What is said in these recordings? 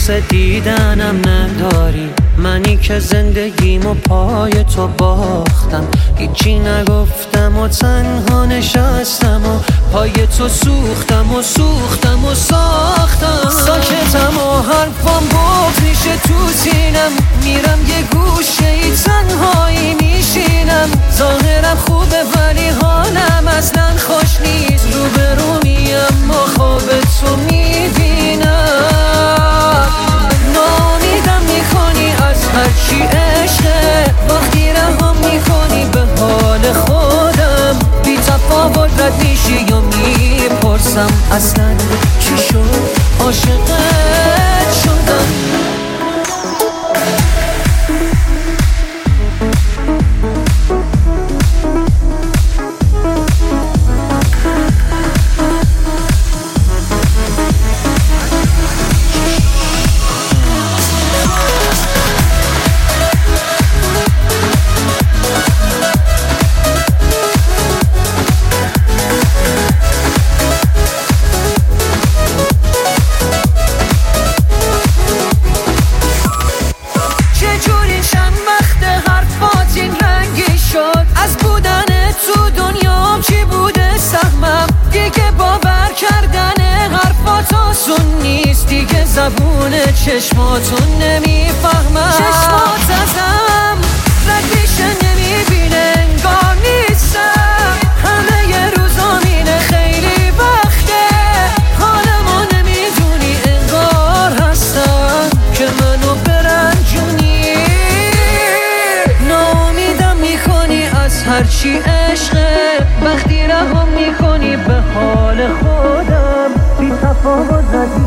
حس دیدنم نداری، منی که زندگیمو پای تو باختم، هیچی نگفتم و تنها نشستم و پای تو سوختم و سوختم و ساختم. ساکتم و حرفم بغض میشه تو سینم، میرم یه گوشه ای تنهایی میشینم. ظاهرم خوبه ولی حالم اصلا خوش نیست، روبرو میم و خواب تو میبینم. ناامیدم میکنی از هرچی عشقه، وقتی رها میکنی به حال خودم. بی تفاوت رد میشی یا میپرسم اصلا چی شد عاشقت شدم. زبون چشماتون نمیفهمم، چشمات ازم رد میشه نمیبینه، انگار نیستم. همه یه روزامینه خیلی وقته، حالمو نمیدونی انگار هستم که منو برنجونی. ناامیدم میکنی از هرچی عشقه، وقتی رها میکنی به حال خودم. بی تفاوت ردی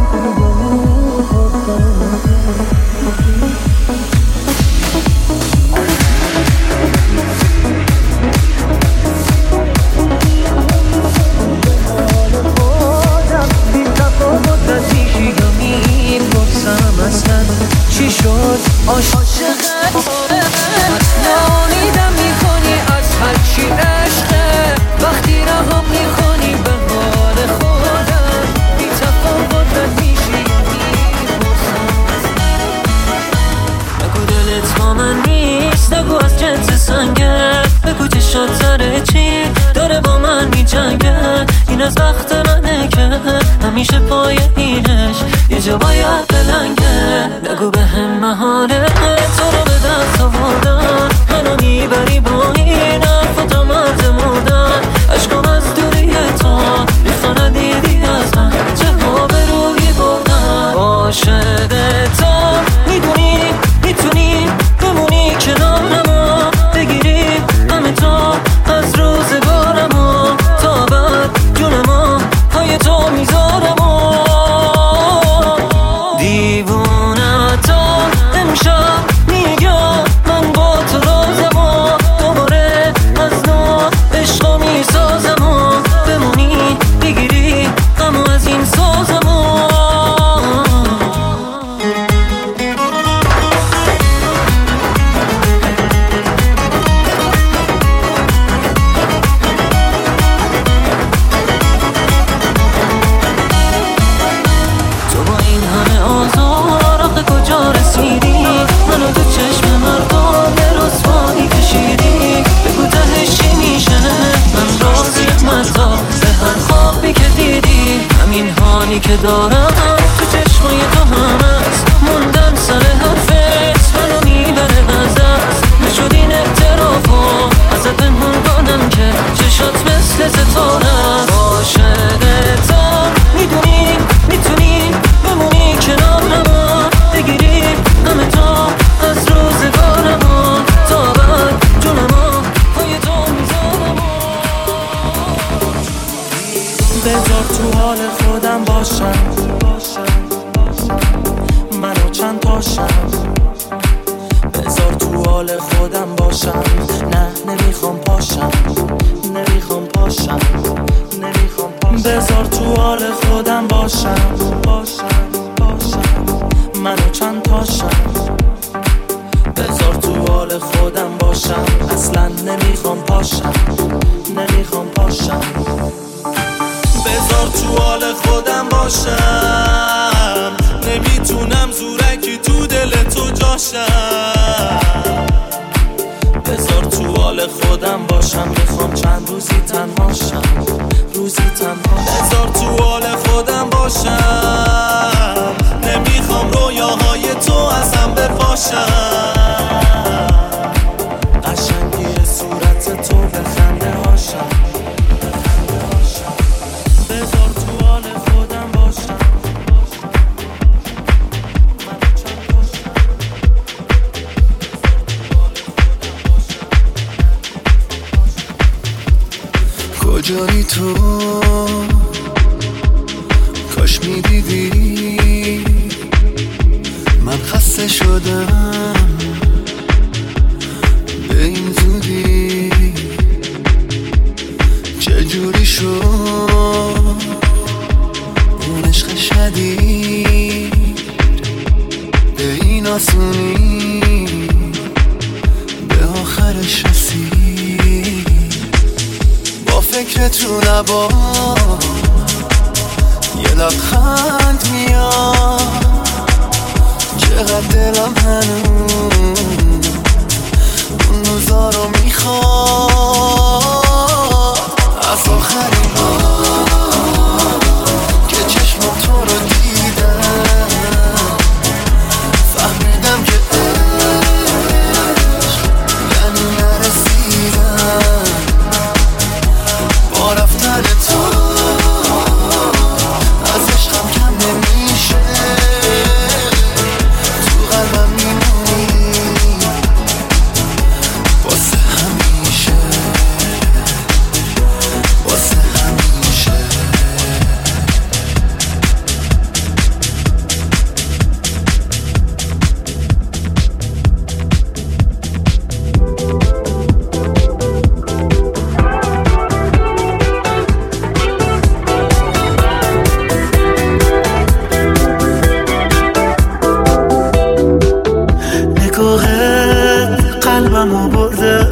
چی شد عاشقت. ناامیدم میکنی از هرچی عشقه، وقتی رها میکنی به حال خودم. بی تفاوت رد میشی بگو دلت با من نیست، نگو از جنس سنگه، بگو چشات سر چی داره با من میجنگه. این از وقت منه که همیشه پای اینش یه جا باید بلنگه. نگو به هم محاله تو رو به دست آوردن، منو میبری با این حرفا مرز مردن. عشقم از دوری تو ریختا ندیدی از من، چه ها به روی بردن. عاشق تو میدونی میتونی بمونی کنارمو، بگیری همه تو از روزگارمو، تا بعد جونمو پای تو میذارم. دیوونه تو امشب میگم من با تو رازم و دوباره از نو عشقا میسازم و بمونی بگیری غمو از این سازم و کجا رسیدی؟ منو تو چشم مردم به رسوایی کشیدی. بگو تهش چی میشه؟ من راضیم متا به هر خوابی که دیدی. همین حالی که دارم تو چشمای تو هم هست، موندم سر حرفت منو میبره از دست. نشد این اعترافو ازت پنهون کنم که چشات مثل ستاره. عاشق تو میدونی میتونی بمونی کنارمو، بگیری همه تو از روزگارمو، تا بعد جونمو پای تو میذارم. بذار تو حال خودم باشم، منو چند تاشم. بذار تو حال خودم باشم، نه نمیخوام پاشم، نمیخوام پاشم، نمیخوام پاشم. بذار تو حال خودم باشم، منو چند تاشم. بذار تو حال خودم باشم، اصلا نمیخوام پاشم، نمیخوام پاشم. بذار تو حال خودم باشم، نمیتونم زور باشم، بذار تو حال خودم باشم، میخوام چند روزی تنهاشم، روزی تنها. بذار تو حال خودم باشم، نمیخوام رویاهای تو ازم بپاشم، قشنگی صورت تو به خنده هاشم، بذار تو حال خودم باشم. کجایی تو؟ کاش میدیدی من خسته شدم به این زودی، چجوری شد اون عشق شدید به این آسونی به آخرش رسید. با فکرت رو نبا یه لبخند میاد، چقدر دلم هنوز اون روزا رو میخواد. از آخرین بار که چشمم تو رو دیدم فهمیدم که عشق یعنی نرسیدم. با رفتن تو از عشقم کم نمیشه، تو قلبم میمونی واسه همیشه، واسه همیشه. قلبمو برده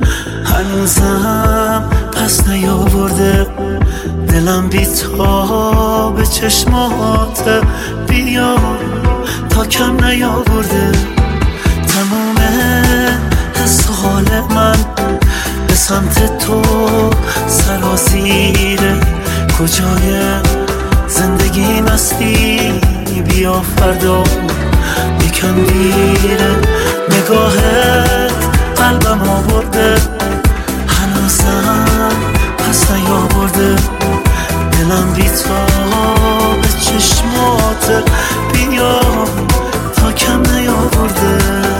هنوزم پس نیاورده، دلم بی‌تا به چشمات بیا تا کم نیاورده. تموم حس و حال من به سمت تو سرازیره، کجای زندگی مستی بیا فردا یکم دیره. نگاهت قلبم آورده هنوزم پس نیاورده، دلم بی‌تا به چشمات بیا تا کم نیاورده.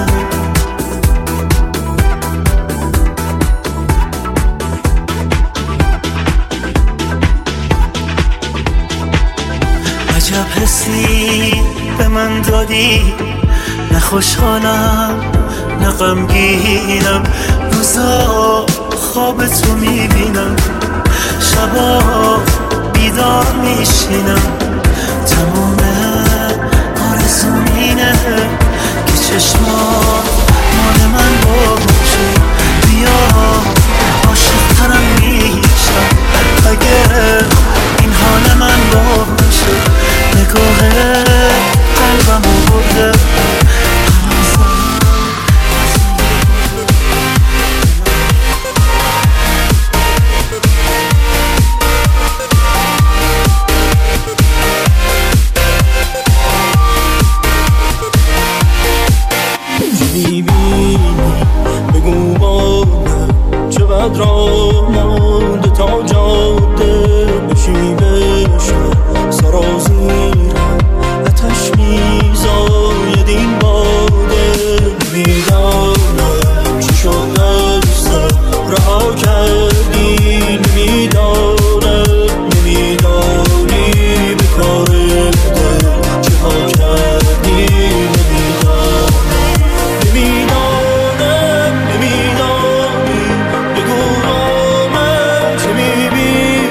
عجب حسی به من دادی، نه خوشحالم نه غمگینم، روزا خواب تو میبینم، شبا بیدار میشینم. تمام آرزوم اینه که چشمات مال من باشه، بیا عاشق‌ترم میشم اگه این حال من باشه. نگاه قلبمو برده چقدر راه مانده تا جاده بشیمشم سرازیرم آتش میزاید این باده. نمیدانم چی شد ازم رها کردی، نمیدانم نمیدانی به کار دل چه ها کردی، نمیدانم نمیدانی بگو با من چه میبینی.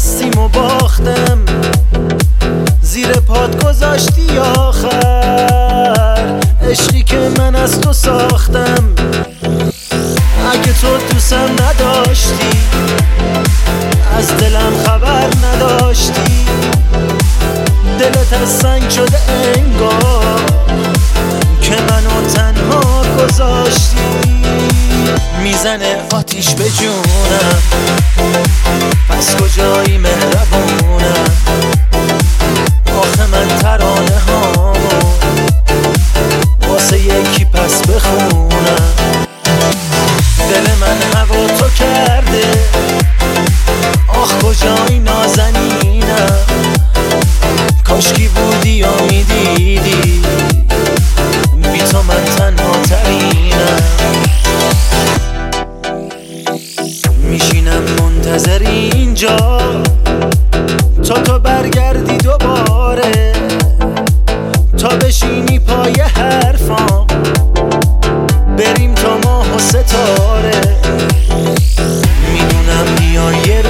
هستیم و باختم، زیر پات گذاشتی آخر عشقی که من از تو ساختم. اگه تو دوستم نداشتی، از دلم خبر نداشتی، دلت از سنگ شده انگار که منو تنها گذاشتی. میزنه آتیش به جونم، پس کجایی مهربونم؟ آخه من ترانه هامو واسه یکی پس بخونم. دل من هوا تو کرده، آخ کجایی نازنینم؟ کاشکی بودی و میدیدی بی تو من تنها ترینم. میشینم منتظر اینجا تو برگردی دوباره، تا بشینی پای حرفام بریم تا ماه و ستاره. میدونم بیا یه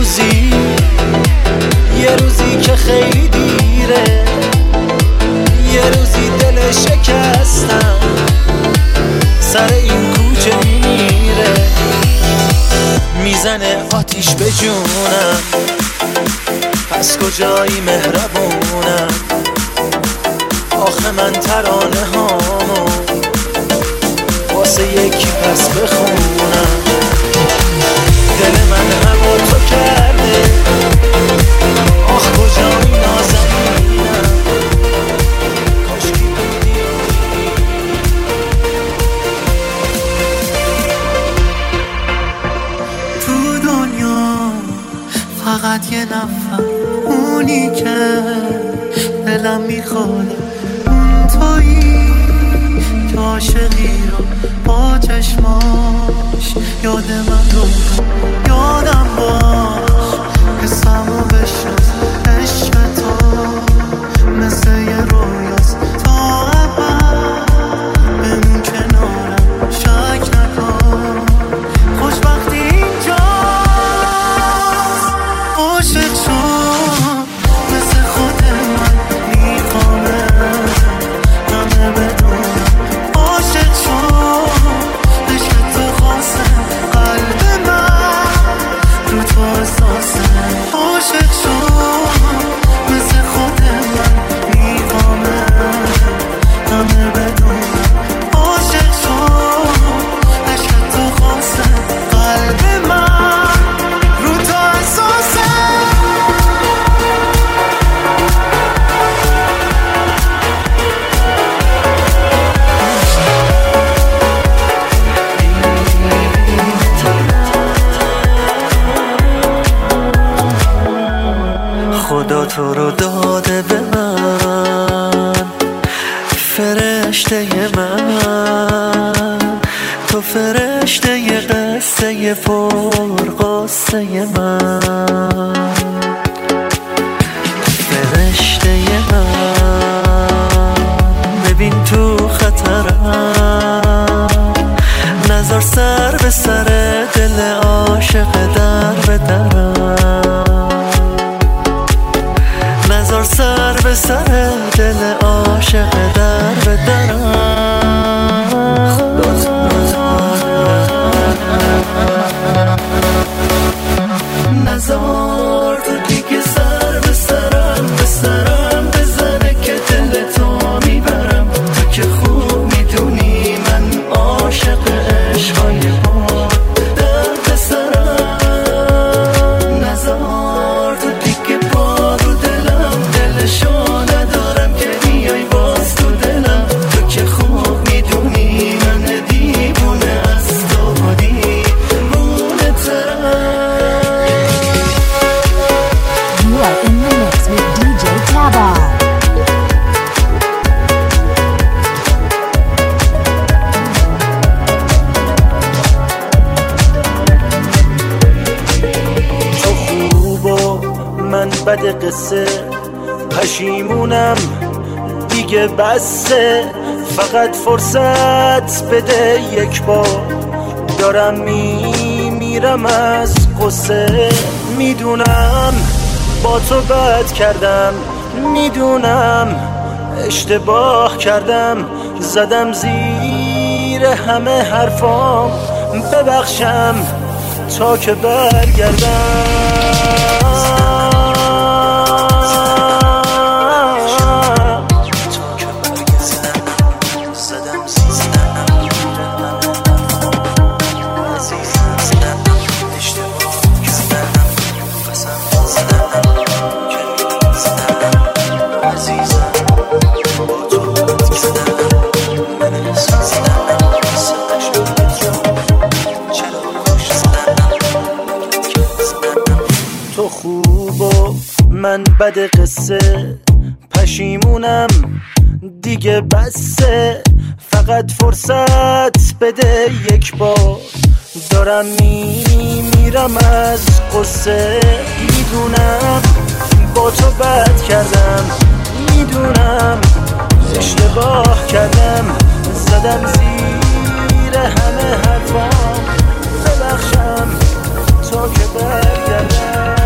روزی که خیلی دیره، یه روزی دل شکستم سر این کوچه میمیره. میزنه آتیش به جونم، پس کجایی مهربونم؟ آخه من ترانه هامو واسه یکی پس بخونم. دل من هوا تو کرده، آخ کجایی نازنینم؟ کاشکی بودی تو دنیا فقط یه نفر، اونی که دلم میخواد، اون تویی که عاشقی رو با چشماش یاد من رو یادم باش. حسمو بشناس عشق تو مثل یه رویاست تا ابد، بمون کنارم شک نکن، خوشبختی اینجاست. عاشق شد مثل خود من میخوامه همه بدونم، عاشق شد عشق تو خواستم قلب من رو تو احساسه. عاشق شد مثل خود من میخوامه همه بدونم، عاشق شد عشق تو خواستم قلب من رو تو احساسه. خدا تو رو داده به من، فرشته من، تو فرشته ی قصه ی پرقصه من، فرشته من. ببین تو خطرم، نظر سر به سر دل عاشق در به درم، نظر سر به سر دل عاشق در به درم. نظر تو دیگه سر به سرم بزنه که دل تو میبرم. تو که خوب میدونی من عاشق عشقای با درد سرم. نظر تو دیگه با رو دلم، دلشو ندارم که بیای باز تو دلم. تو که خوب میدونی من دیوونه از تو دیوونه ترم. You are in the mix with DJ Tabar. تو خوب و من بد قصه، پشیمونم دیگه بسه. فقط فرصت بده یک بار، دارم میمیرم از قصه. میدونم میدونم با تو بد کردم، میدونم اشتباه کردم، زدم زیر همه حرفام، ببخشم تا که برگردم. تو خوب و من بد قصه، پشیمونم دیگه بسه، فقط فرصت بده یک بار، دارم میرم از قصه. میدونم با تو بد کردم، میدونم اشتباه کردم، زدم زیر همه حرفام، ببخشم تا که برگردم.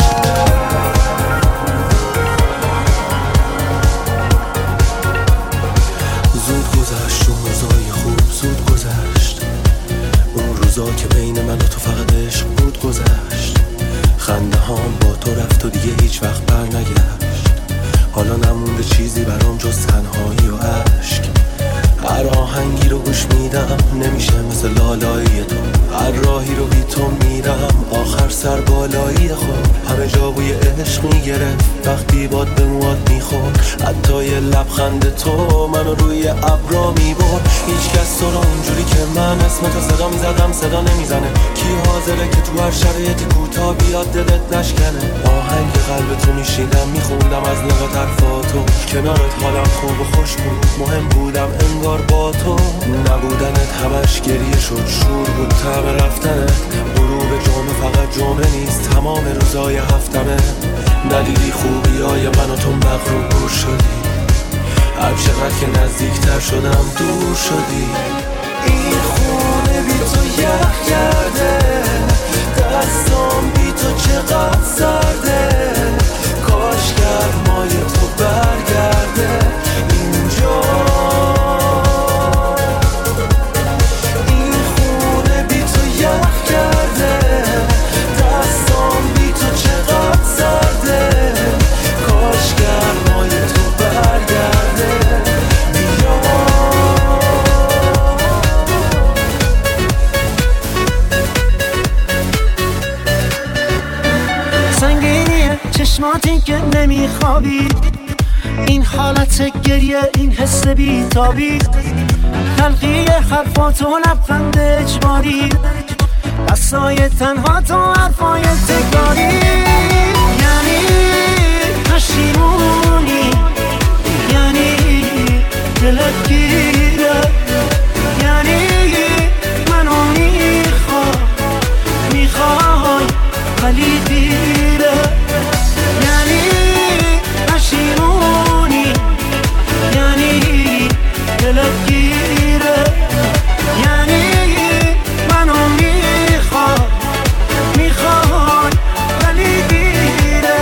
زود گذشت اون روزای خوب، زود گذشت اون روزا که بین من و تو فقط عشق بود گذشت. خنده هام با تو رفت و دیگه هیچ وقت بر نگشت. حالا نمونده چیزی برام جز تنهایی و عشق. هر آهنگی رو گوش میدم نمیشه مثل لالایی تو، هر راهی رو بی تو میرم آخر سر بالایی خود. همه جا بوی عشق میگرفت وقتی باد به موات میخورد، حتی یه لبخند تو منو روی ابرا میبرد. هیچ کس تو رو اونجوری که من اسم تو صدا میزدم صدا نمیزنه. کی حاضره که تو هر شرایطی کوتاه بیاد دلت نشکنه؟ آهنگ قلب تو میشیدم میخوندم از نگاه طرفاتو، کنارت حالم خوب و خوش بود، مهم بودم انگار با تو. نبودنت همش گریه شد، شور بود طعم رفتنت. غروب جمعه فقط جمعه نیست، تمام روزای هفتمه. ندیدی خوبی های من و تو مغرور شدی، هر چقدر که نزدیکتر شدم دور شدی. این خونه بی تو یخ کرده، دستام بی تو چقدر سرده. کاش گرمای تو برگرده اینجا. این خونه بی تو یخ کرده، دستام بی تو چقدر سرده. کاش گرمای تو برگرده بیا. سنگینیه چشماتی که نمیخوابی، این حالت گریه، این حس بیتابی، تلخی حرفات و لبخند اجباری، دستای تنها تو حرفای تکراری. یعنی پشیمونی، یعنی دلت گیره، یعنی منو میخوای ولی دیره. یعنی پشیمونی، یعنی دلت گیره، یعنی منو میخوای ولی دیره.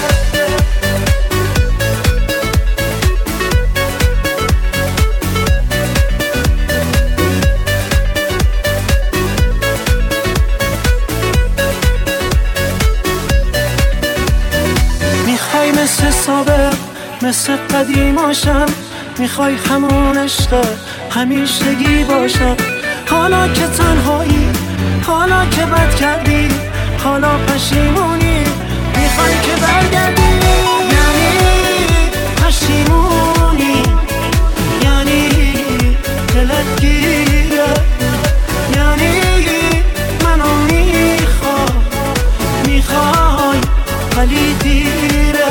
میخوای مثل سابق مثل قدیماشم، میخوای همون عشق همیشگی باشم. حالا که تنهایی، حالا که بد کردی، حالا پشیمونی، میخوای که برگردی. یعنی پشیمونی، یعنی دلت گیره، یعنی منو میخوای ولی دیره.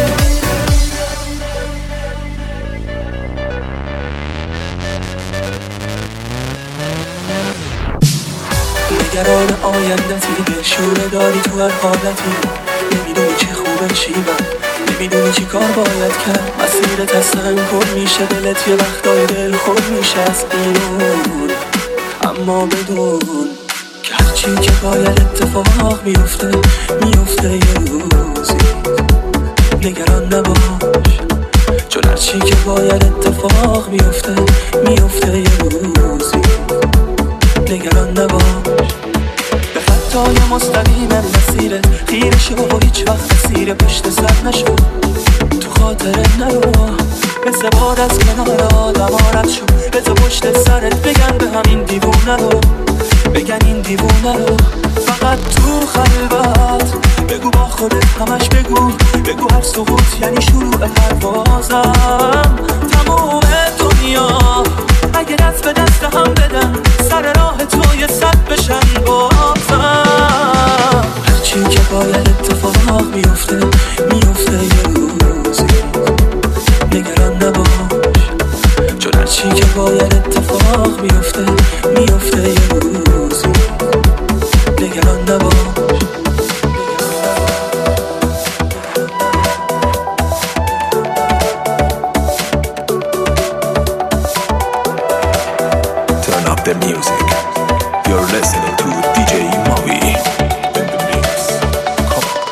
نگران آیندتی، دلشوره داری تو هر حالتی. نمیدونی چه خوبه چی بد، نمیدونی چی کار باید کرد. مسیرت از سنگون میشه، دلت یه وقتای دل خود میشه از بیرون. اما بدون هرچی که باید اتفاق میفته یه روزی، نگران نباش. چون هرچی که باید اتفاق میفته یه روزی، نگران نباش. به خطای مستقیم مسیره خیره شو و هیچ وقت اسیر پشت سر نشو. تو خاطر نرو مثل باد از کنار آدم رد شو. به تو پشت سرت بگن به همین دیوونه رو، بگن این دیوونه رو. فقط تو خلوت بگو با خودت همش بگو هر سقوط یعنی شروع پروازم. تموم دنیا اگه دست به دست هم بدن سر راه تو یه صد بشن بازم. هرچی که باید اتفاق میفته یه روزی، نگران نباش. چون هرچی که باید اتفاق میفته یه روزی، نگران نباش. Turn up the music. You're listening to DJ Maui in the mix. Come on.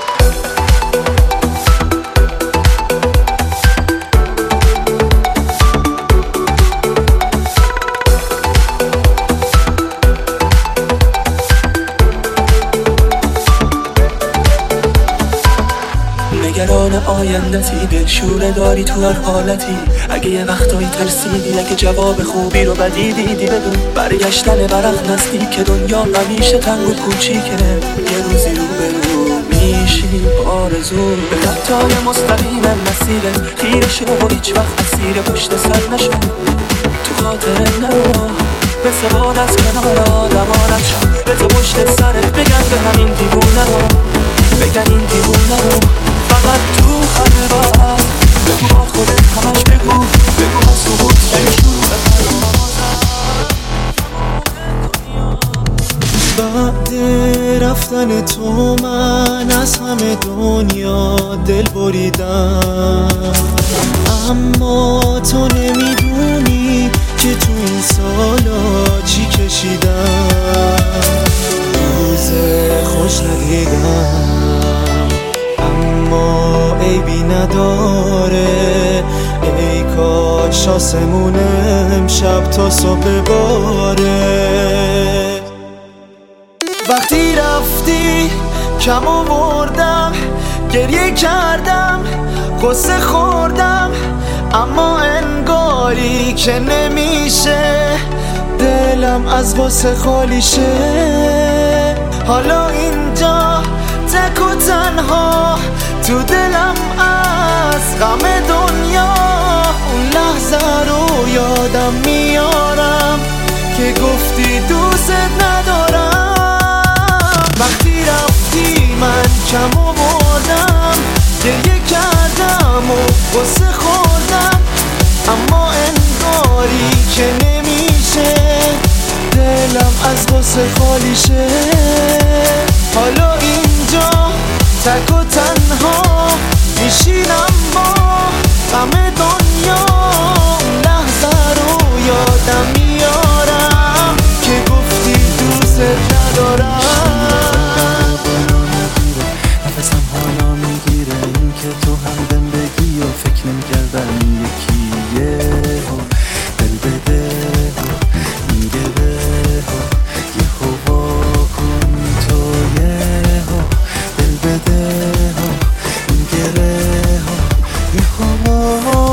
نگران آیندتی، دلشوره داری تو هر حالتی. اگه یه وقتایی ترسیدی، اگه جواب خوبی رو بدی دیدی، بدون برگشتن ورق نزدیک دنیا همیشه تنگ و کوچیکه. یه روزی رو میشی آرزو. به خطای مستقیم مسیره خیره شو و هیچ وقت اسیر پشت سر نشو. تو خاطر نرو مثل باد از کنار آدم رد شو. به تو پشت سرت بگن به همین دیوونه رو، بگن این دیوونه رو. فقط تو خلوت بگو با خودت همش بگو هر سقوط یعنی شروع بعد رفتن تو من از همه دنیا دل بریدم، اما تو نمیدونی که تو این سالا چی کشیدم. روز خوش ندیدم اما عیبی نداره. ای کاش آسمون امشب تا صبح باره. وقتی رفتی کم آوردم، گریه کردم، قصه خوردم، اما انگاری که نمیشه دلم از واسه خالی شه. حالا اینجا تک و تنها تو دلم از غم دنیا اون لحظه رو یادم میارم که گفتی دوست ندارم. وقتی رفتی من کم آوردم، گریه کردم و قصه خوردم، اما انگاری که نمیشه دلم از قصه خالی شه. حالا اینجا تک و تنها میشینم با غم دنیا اون لحظه رو یادم میارم که گفتی دوست ندارم. نفسم حالا میگیره این که تو هم بهم بگی و فکر نمی‌کردم یکیه. دل بده میگه یه هوا کن تو یه دل بده میگه یه هوا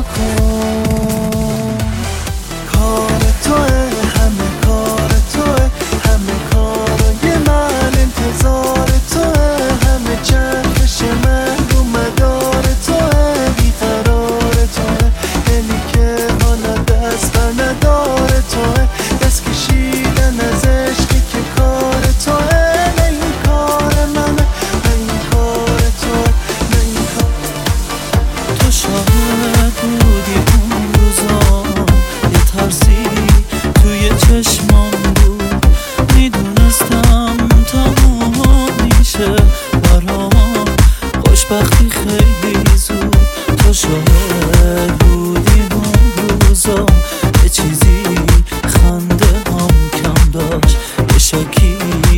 کن. کار توه همه کار توه، همه کارای من انتظار توه، همه چرخش من رو مدار توه، بیقرار توه، دلی که حالا دست بر ندار توه، دست کشیدن از عشقی که کار توه. نه این کار منه، نه این کار توه، نه این کار. تو شاهد بودی اون روزا، یه ترسی توی چشمام بود، میدونستم تموم میشه برام خوشبختی خیلی زود. تو شاهد بودی اون روزا، یه چیزی خنده هم کم داشت، یه شکی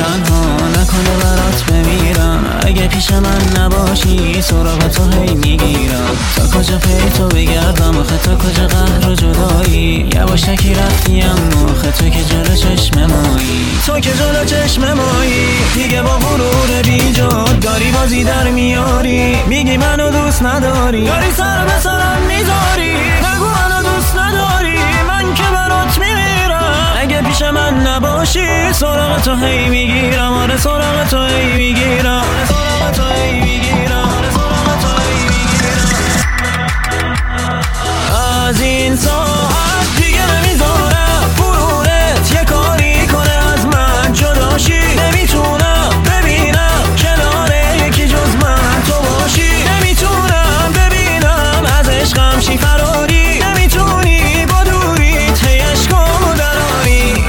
تنها نکنه برات بمیرم. اگه پیش من نباشی سراغ تو هی میگیرم. تا کجا پی تو بگردم آخه تا کجا قهر و جدایی. یواشکی رفتی اما آخه تو که جلو چشم مایی. تو که جلو چشم مایی. دیگه با غرور بیجاد داری بازی در میاری. میگی منو دوست نداری داری سر به سرم میذاری. نگو منو دوست نداری من که برات میمیرم. اگه پیش من نباشی سراغ تو هی میگیرم. آره سراغ تو هی میگیرم. سراغ تو هی میگیرم. سراغ تو هی میگیرم. از این ساعت دیگه نمیذارم غرورت یه کاری کنه از من جداشی. نمیتونم ببینم کنار یکی جز من تو باشی. نمیتونم ببینم از عشقم شی فراری. نمیتونی با دوریت هی عشقمو دراری.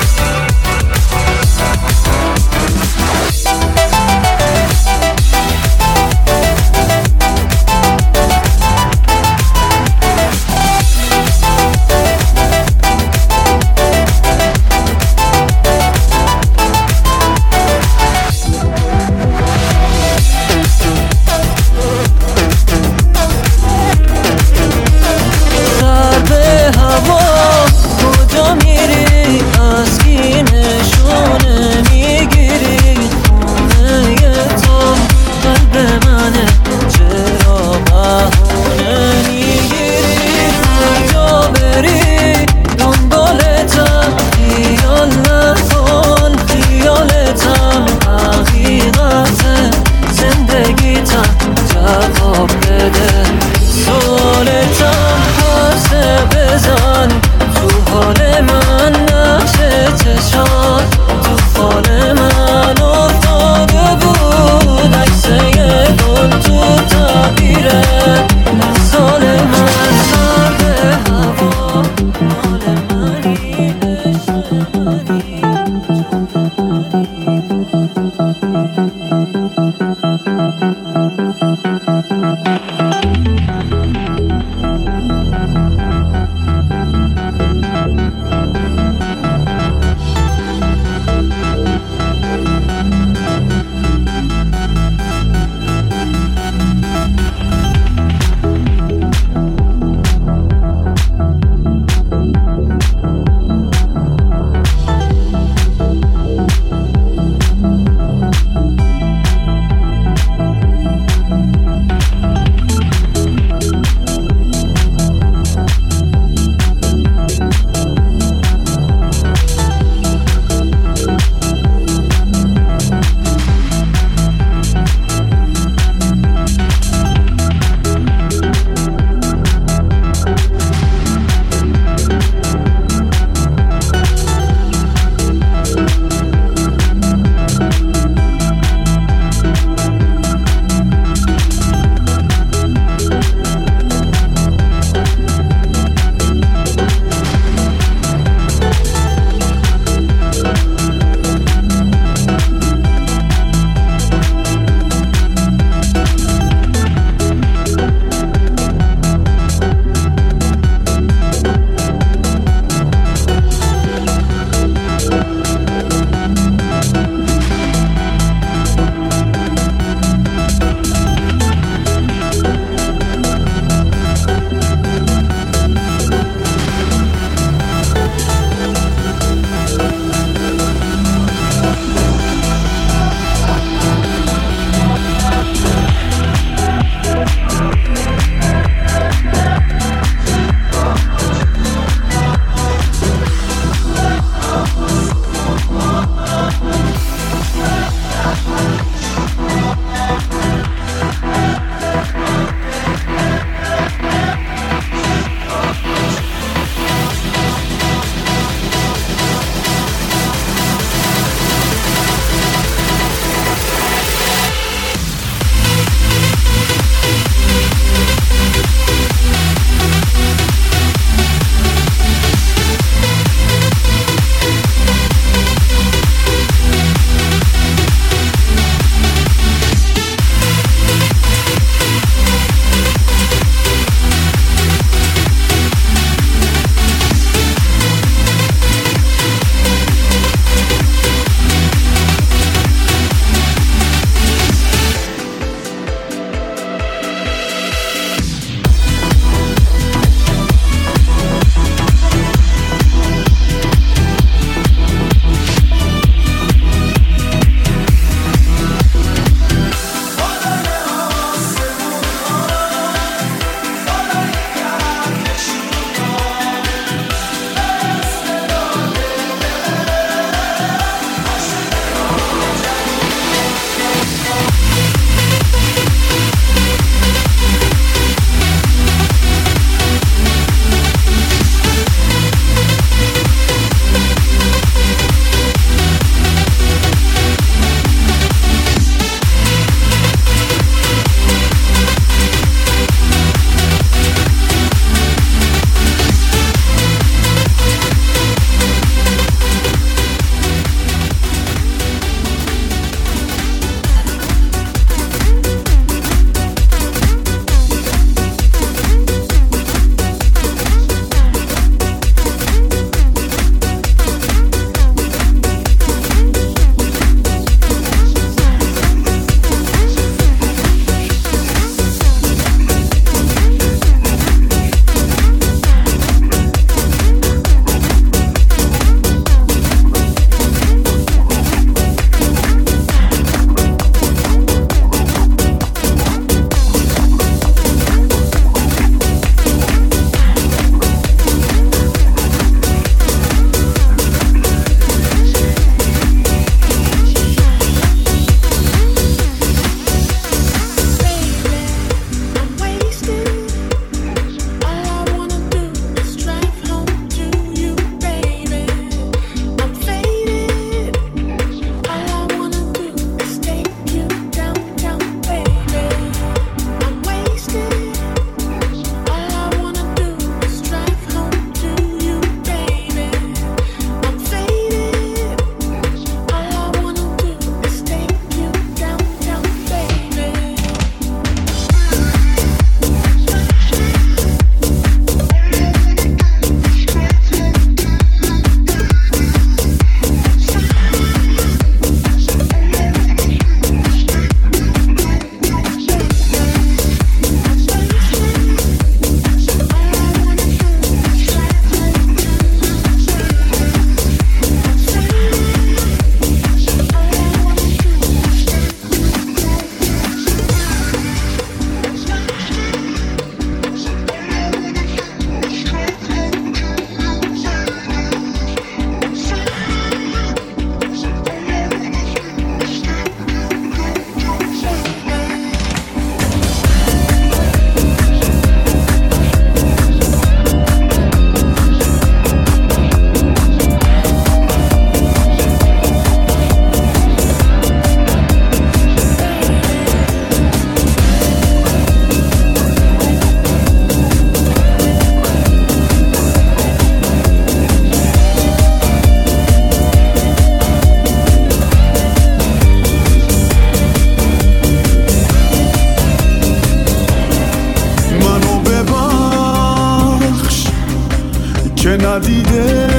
ندیده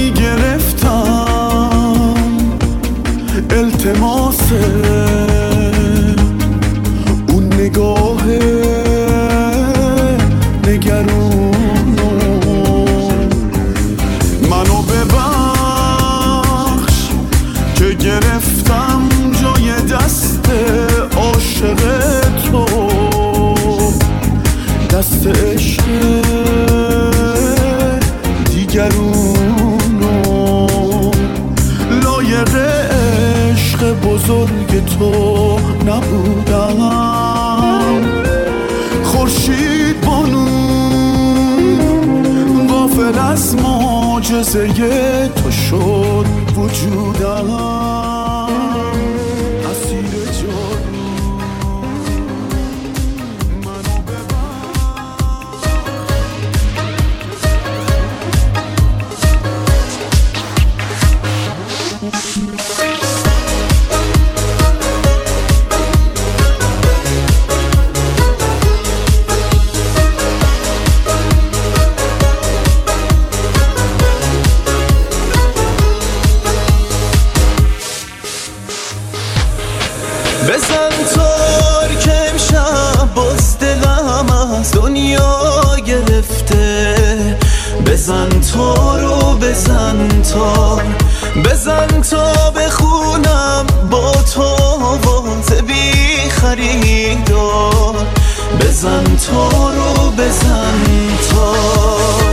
میگرفتم التماس اون نگاه نگرونو منو ببخش که گرفتم جای دست عاشق تو دست عشق دیگرونو لایق عشق بزرگ تو نبودم خورشید بانو غافل از معجزه تو شد وجودم اسیر جادو منو بزن تار که امشب باز دلم از دنیا گرفته بزن تارو بزن تار بزن تا بخونم با تو آواز بی خریدار بزن تارو بزن تار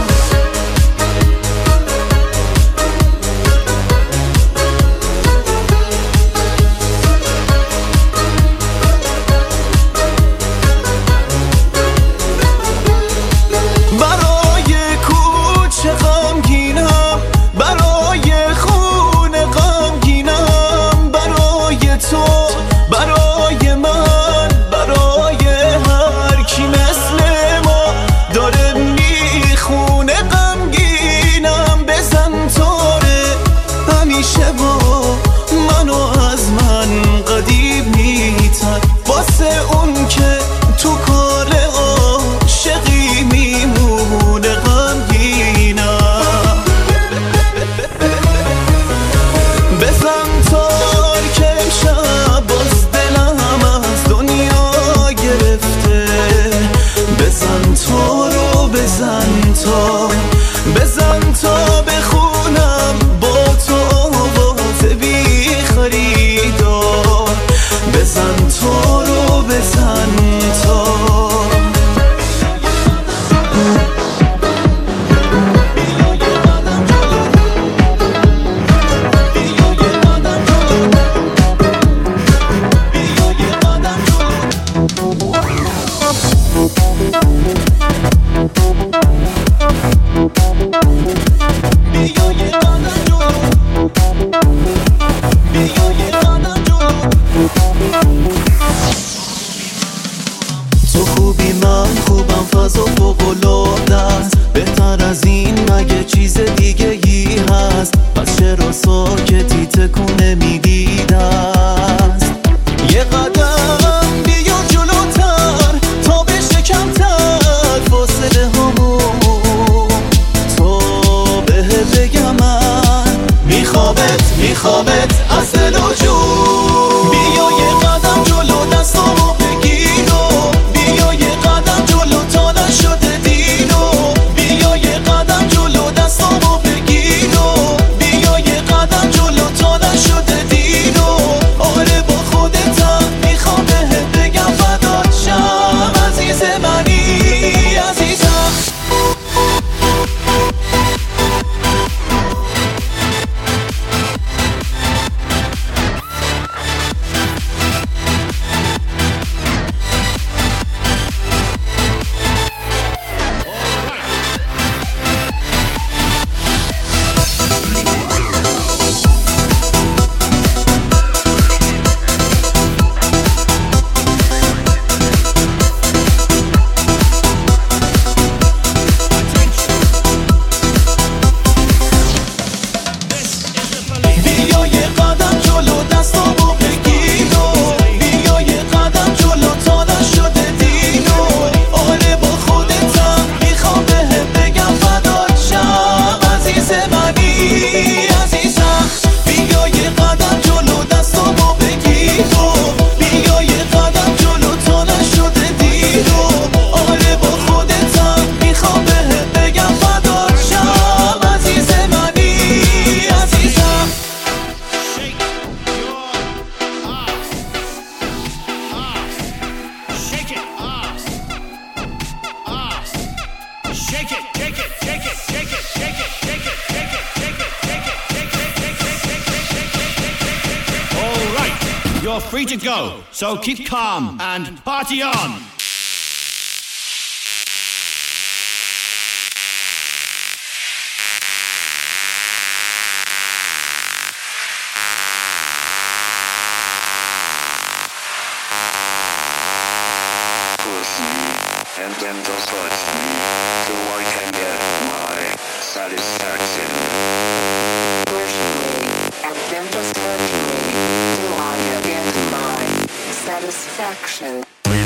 بزن تا بخونم با تو آواز بی خریدار بزن تا رو بزن تا تو خوبی من خوبم فضا فوق‌العاده است بهتر از این مگه چیز دیگه ای هست پس چرا ساکتی تکون نمیدی دست یه قدم بیا جلوتر تا بشه کمتر فاصله همون تا بهت بگم من میخوابت از دل و جون بیا یه قدم جلو دستامو بگیر و بیا یه قدم جلو تا نشده دیدو you're free to go. So keep calm and party on. And then just touch me, so I can get my satisfaction. Push me, and then just touch me, so I can get my satisfaction.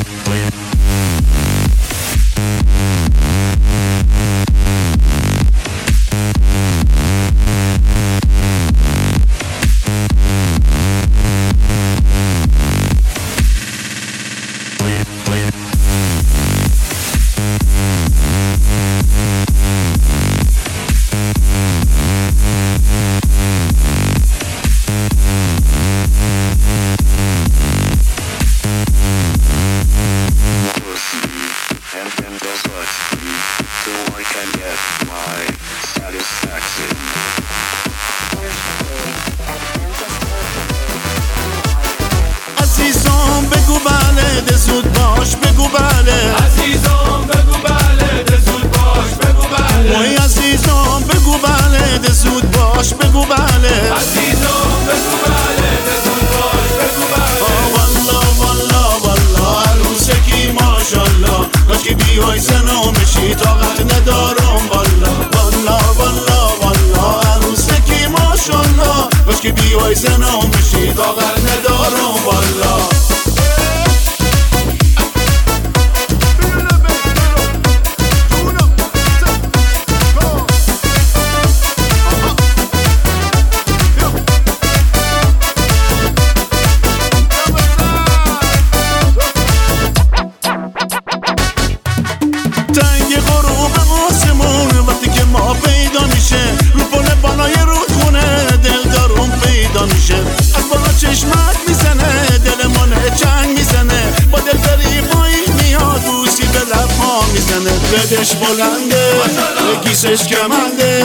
بدش بلنده گیسش کمنده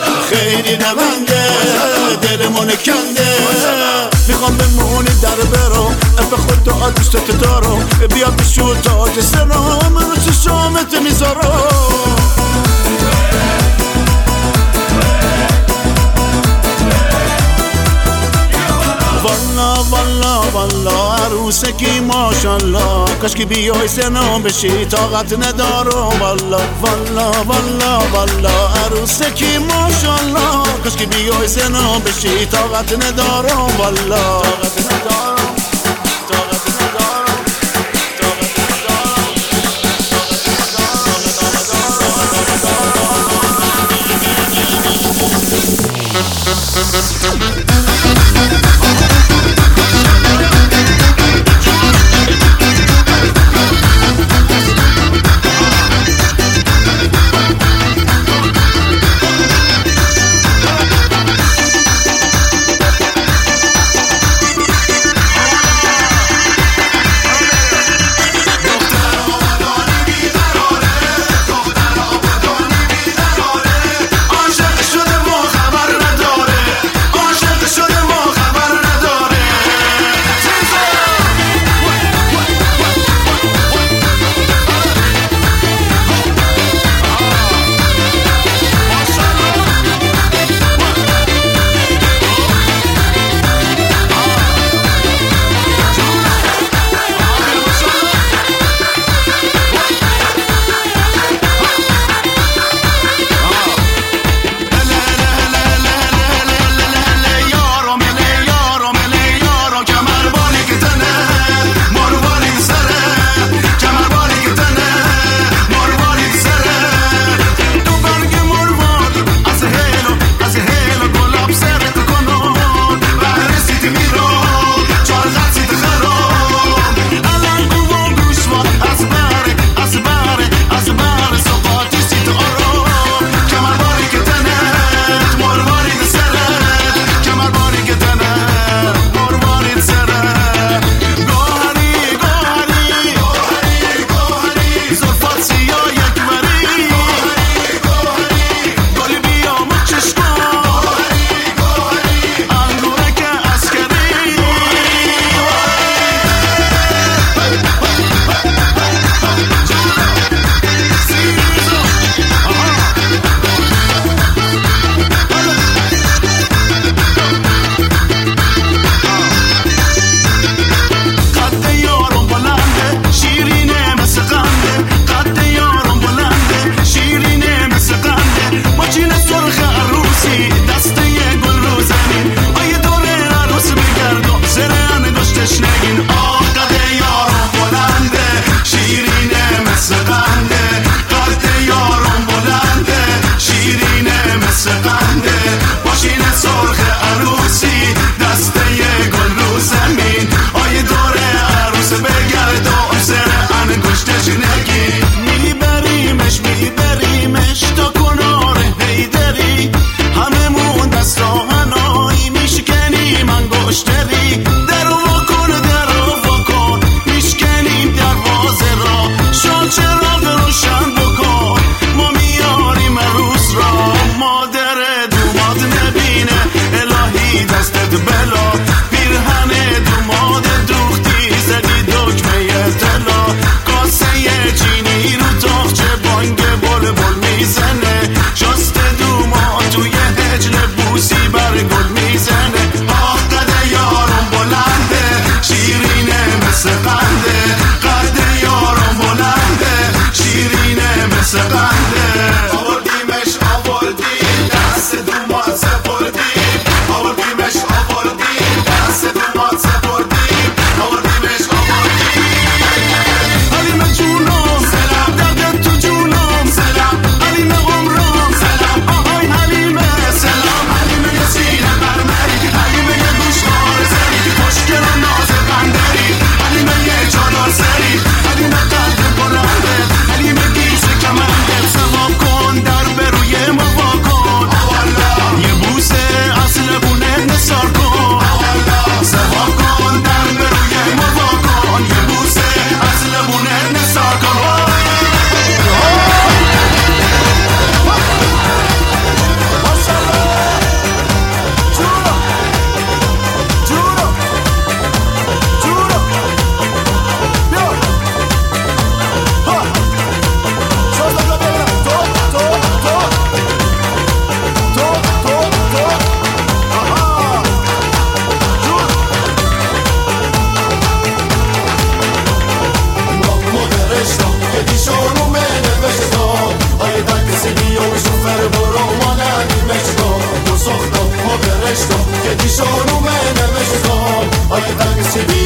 خیلی نبنده دلمون کنده میخوام بمونی در برم به خدا دوستت دارم بیا بشو تاج سرم من رو چشامت میذارم والا والا والا عروسکی ماشالله کاش که بیای سنم بشی طاقت ندارم والا والا والا والا عروسکی ماشالله کاش که بیای سنم بشی طاقت ندارم والا طاقت ندارم طاقت ندارم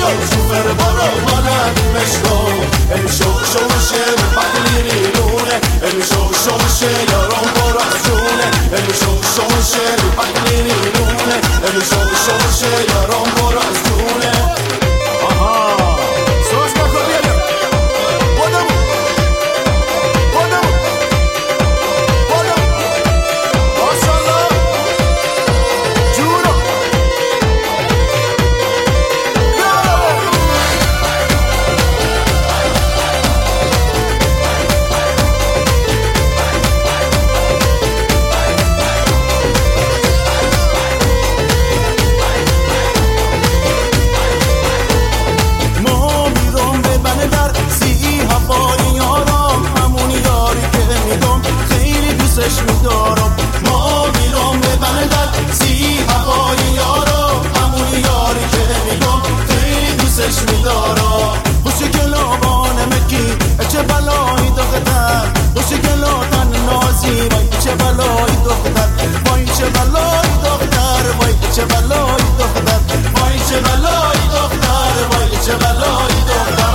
شوفر برو مانم مشکو ای شوشه بقلی ریلونه ای شوشه یارم برو جونه ای شوشه بقلی ریلونه ای شوشه یارم برو جونه آها سوس بکن بیارم بودم ماشالله جونم میدارم ما میرم به بندر سی هوای یارم همون یاری که میگم خیلی دوستش میدارم خوش گلابان مکی چه بلایی دختر خوش گلاتن نازی وای چه بلایی دختر وای چه بلایی دختر وای چه بلایی دختر وای چه بلایی دختر وای چه بلایی دختر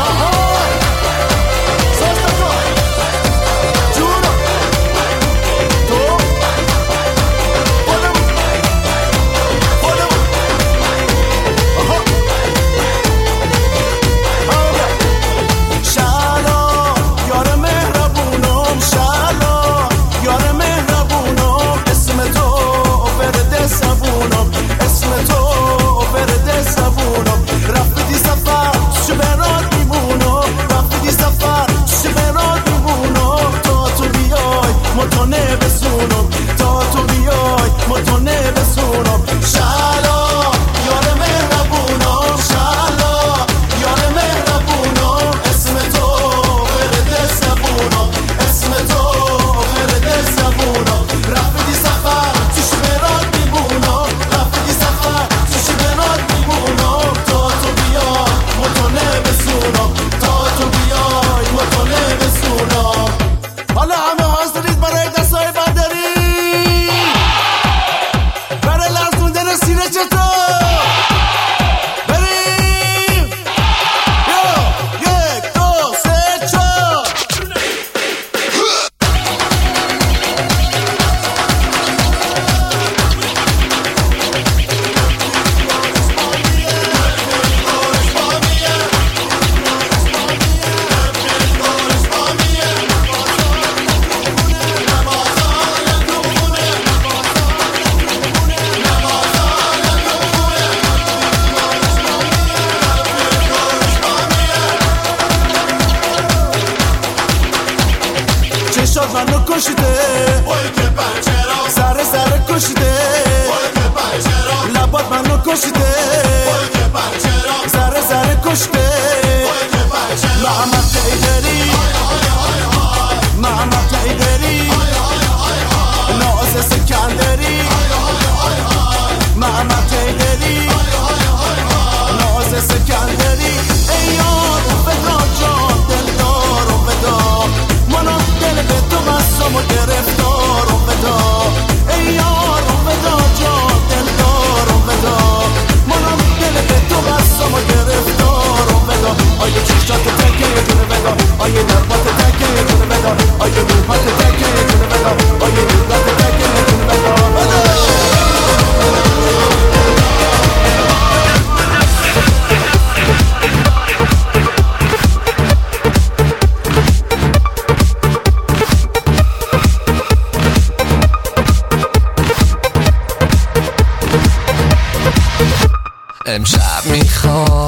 امشب میخوام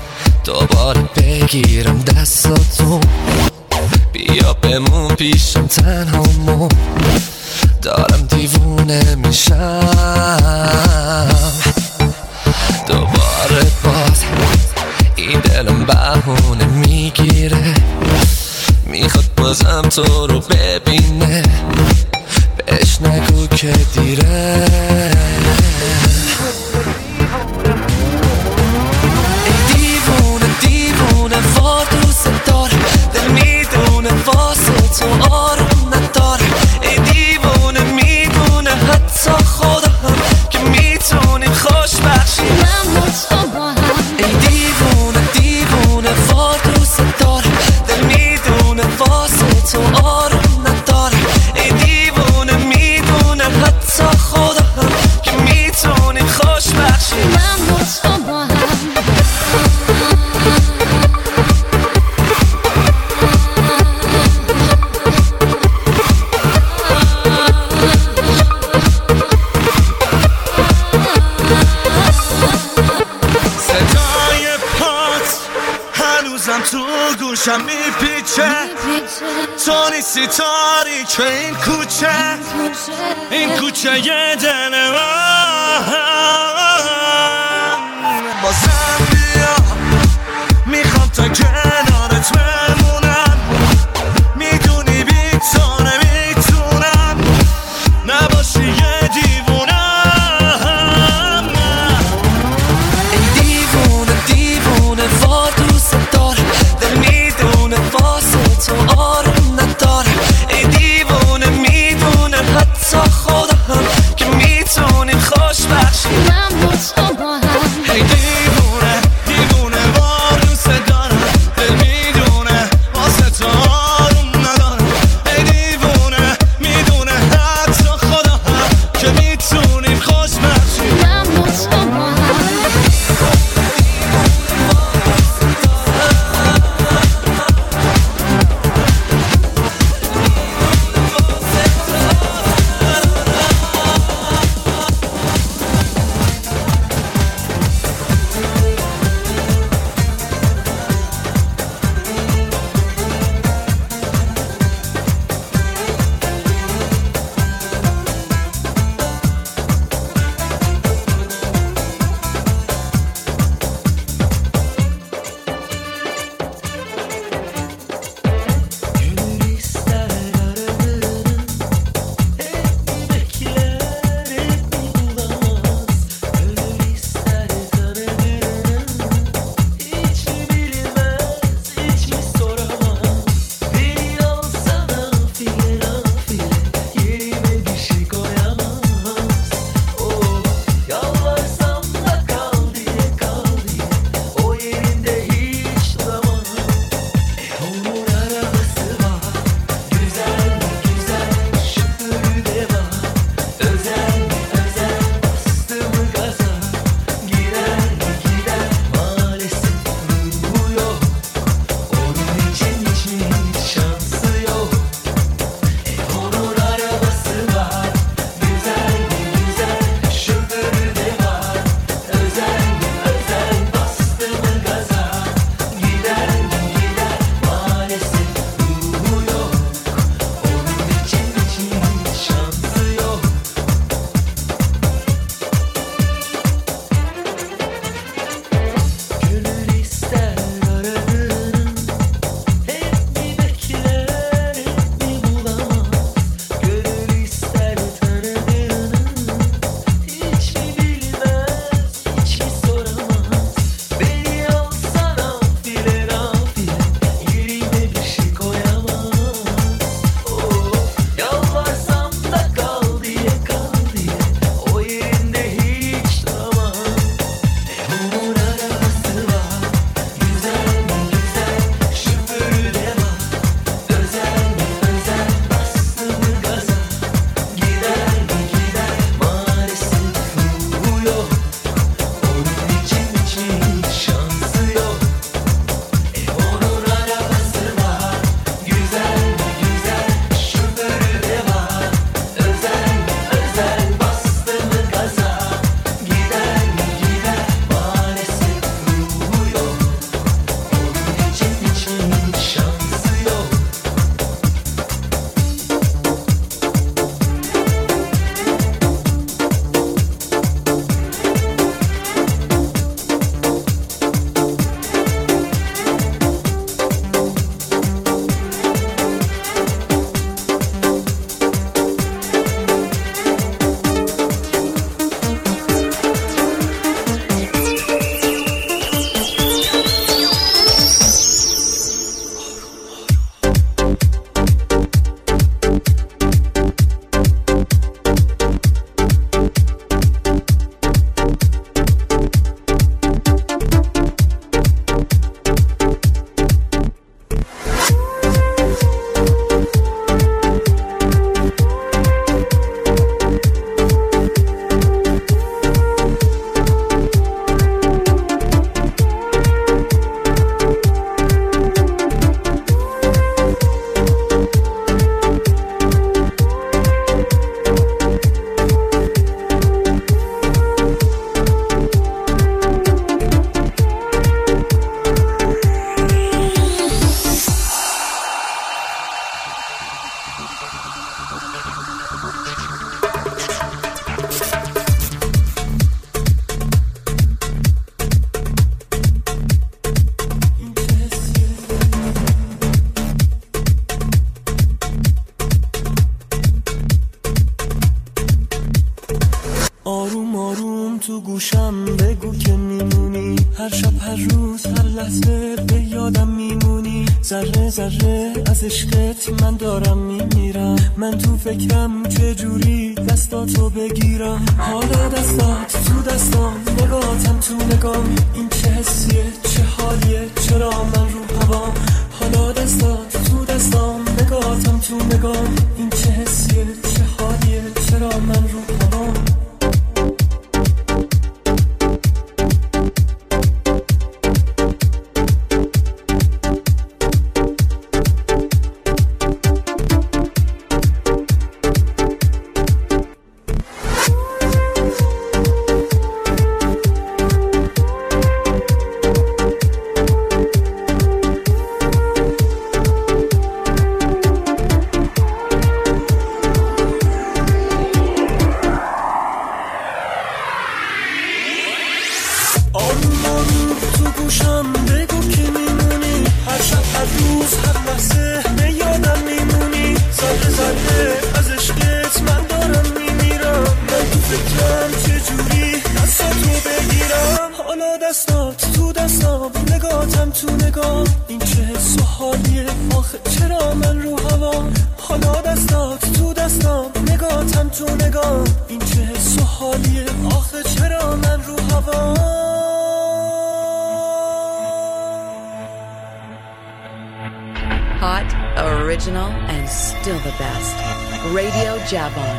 دوباره بگیرم دستاتو بیا بمون پیشم تنهامو دارم دیوونه میشم دوباره باز این دلم بهونه میگیره میخواد بازم تو رو ببینه بهش نگو که دیره وار دوست دار دل میدونه واسه تو آروم نداره ای دیوونه میدونه حتی خدا هم که میتونیم خوش بخشیم من با تو با هم ای دیوونه تو گوشم میپیچه تو نیستی تاریکه این کوچه یه دل من بازم بیا میخوام تا کنارت بمونم میدونی بی تو نمیتونم نباشی یه دیوونم ای دیوونه وار دوست دار دل میدونه واسه تو آروم نداره ای دیوونه میدونه حتی خودم که میتونیم خوش بخشیم من با تو با هم ای دیوونه وار دوست دارم دل روز هر لحظه به یادم میمونی، ذره ذره از عشقت من دارم میمیرم. من تو فکرم چجوری دستاتو بگیرم، حالا دستات تو دستام، نگاهتم تو نگام. این چه حسیه چه حالیه، چرا من رو هوام؟ حالا دستات تو دستام، نگاهتم تو نگام. این چه حسیه چه حالیه، چرا من رو هوام؟ Hot, original, and still the best. Radio Jabon.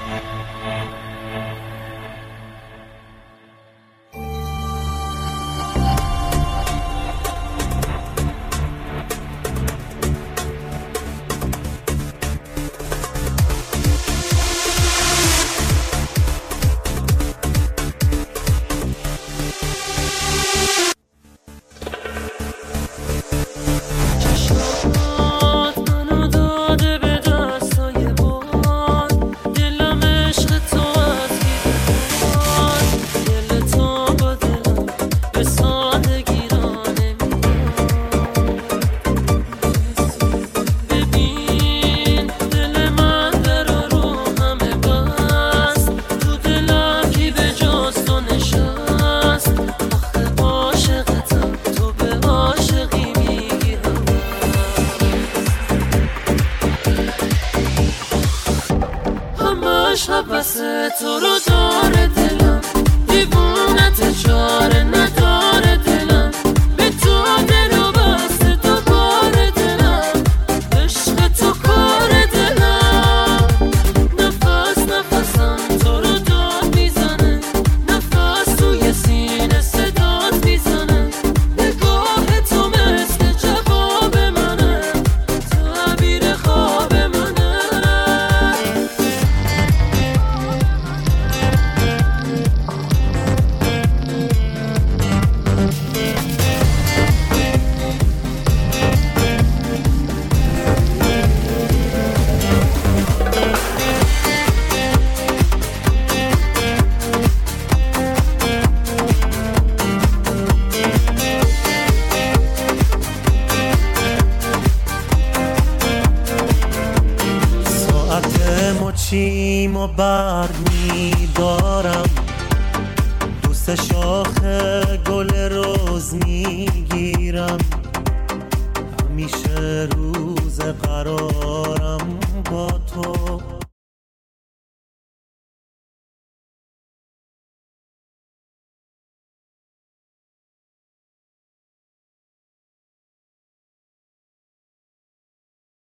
چیم و برگ می‌دارم، دوست شاخ گل روز میگیرم. همیشه روز قرارم با تو